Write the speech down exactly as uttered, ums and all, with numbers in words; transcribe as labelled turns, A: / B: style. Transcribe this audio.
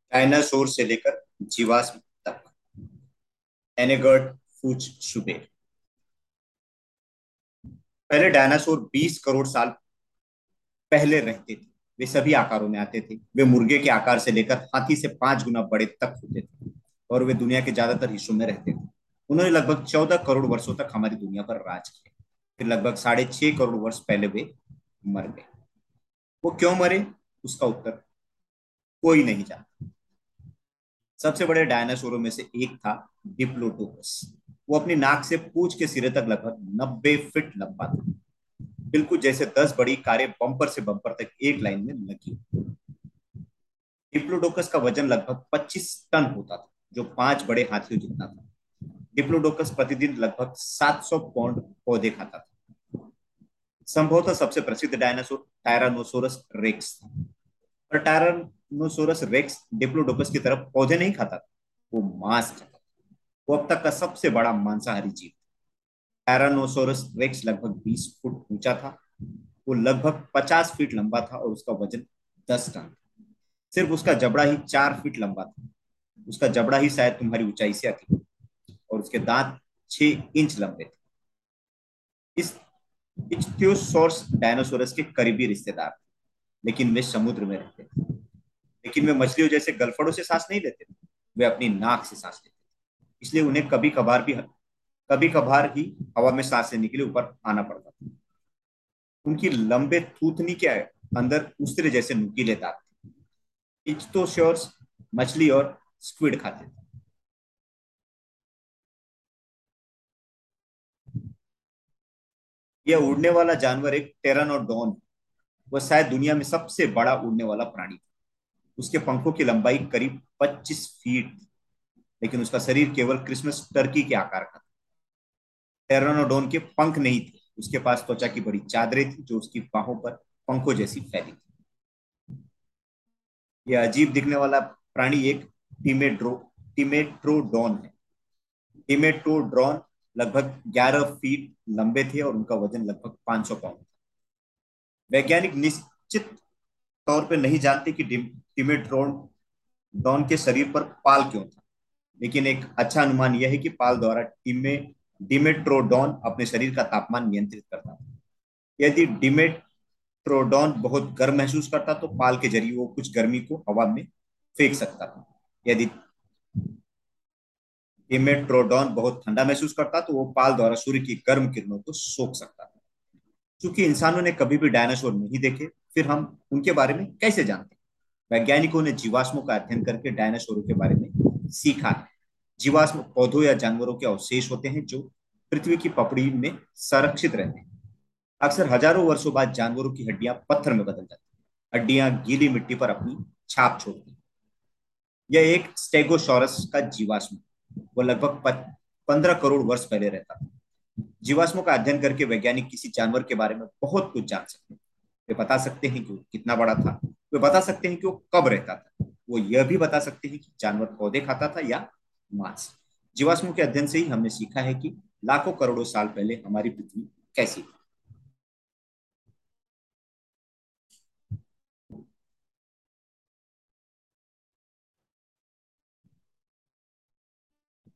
A: Dinosaur से लेकर जीवाश्म तक। एनेगर्ड फूच शुबेर। पहले डायनासोर बीस करोड़ साल पहले रहते थे। वे सभी आकारों में आते थे। वे मुर्गे के आकार से लेकर हाथी से पांच गुना बड़े तक होते थे और वे दुनिया के ज्यादातर हिस्सों में रहते थे। उन्होंने लगभग चौदह करोड़ वर्षों तक हमारी दुनिया पर राज किया। फिर लगभग साढ़े छह करोड़ वर्ष पहले वे मर गए। वो क्यों मरे, उसका उत्तर कोई नहीं जानता। सबसे बड़े डायनासोरों में से एक था डिप्लोडोकस। वो अपनी नाक से पूंछ के सिरे तक लगभग नब्बे फीट लंबा था, बिल्कुल जैसे दस बड़ी कारें बम्पर से बम्पर तक एक लाइन में लगी। डिप्लोडोकस का वजन लगभग पच्चीस टन होता था, जो पांच बड़े हाथियों जितना था। डिप्लोडोकस प्रतिदिन लगभग सात सौ पौंड पौधे खाता था। संभवतः सबसे प्रसिद्ध डायनासोर टायरानोसोरस रेक्स था। पर टायरानोसोरस रेक्स डिप्लोडोकस की तरफ पौधे नहीं खाता था, वो मांस खाता था। वो अब तक का सबसे बड़ा मांसाहारी जीव। टायरानोसोरस रेक्स लगभग बीस फुट ऊंचा था। वो लगभग पचास फीट लंबा था और उसका वजन दस टन। सिर्फ उसका जबड़ा ही चार फीट लंबा था। उसका जबड़ा ही शायद तुम्हारी ऊंचाई से अधिक, और उसके दांत छह इंच लंबे थे। इस इच्थियोसॉर्स डायनासोरस के करीबी रिश्तेदार थे, लेकिन वे समुद्र में रहते थे। लेकिन वे मछलियों जैसे गलफड़ों से सांस नहीं लेते थे। वे अपनी नाक से सांस लेते थे, इसलिए उन्हें कभी कभार भी कभी कभार ही हवा में सांस लेने के लिए ऊपर आना पड़ता था। उनकी लंबे थूथनी के अंदर उस्तरे जैसे नुकीले दांत थे। इच्थियोसॉर्स मछली और स्क्विड खाते थे। यह उड़ने वाला जानवर एक टेरानोडॉन। वह शायद दुनिया में सबसे बड़ा उड़ने वाला प्राणी था। उसके पंखों की लंबाई करीब पच्चीस फीट थी, लेकिन उसका शरीर केवल क्रिसमस टर्की के आकार का था। टेरानोडोन के पंख नहीं थे। उसके पास त्वचा की बड़ी चादरें थी जो उसकी बाहों पर पंखों जैसी फैली थी। यह अजीब दिखने वाला प्राणी एक टिमेड्रो टिमेट्रोडॉन है। टिमेट्रोड्रॉन लगभग ग्यारह फीट लंबे थे और उनका वजन लगभग पांच सौ पाउंड था। वैज्ञानिक निश्चित तौर पर नहीं जानते कि टिमेट्रोन डॉन के शरीर पर पाल क्यों था, लेकिन एक अच्छा अनुमान यह है कि पाल द्वारा टिमे डिमेट्रोडॉन अपने शरीर का तापमान नियंत्रित करता था। यदि डिमेट्रोडॉन बहुत गर्म महसूस करता तो पाल के जरिए वो कुछ गर्मी को हवा में फेंक सकता था। यदि डिमेट्रोडॉन बहुत ठंडा महसूस करता तो वो पाल द्वारा सूर्य की गर्म किरणों को सोख सकता था। क्योंकि इंसानों ने कभी भी डायनासोर नहीं देखे, फिर हम उनके बारे में कैसे जानते? वैज्ञानिकों ने जीवाश्मों का अध्ययन करके डायनासोरों के बारे में सीखा है। जीवाश्म पौधों या जानवरों के अवशेष होते हैं जो पृथ्वी की पपड़ी में संरक्षित रहते हैं। अक्सर हजारों वर्षों बाद जानवरों की हड्डियां पत्थर में बदल जाती हैं। हड्डियां गीली मिट्टी पर अपनी छाप छोड़ती हैं। यह एक स्टेगोसॉरस का जीवाश्म, वो लगभग पंद्रह करोड़ वर्ष पहले रहता था। जीवाश्मों का अध्ययन करके वैज्ञानिक किसी जानवर के बारे में बहुत कुछ जान सकते हैं। वे बता सकते हैं कि वो कितना बड़ा था। वे बता सकते हैं कि वो कब रहता था। वो यह भी बता सकते हैं कि जानवर पौधे खाता था या मांस। जीवाश्मों के अध्ययन से ही हमने सीखा है कि लाखों करोड़ों साल पहले हमारी पृथ्वी कैसी थी।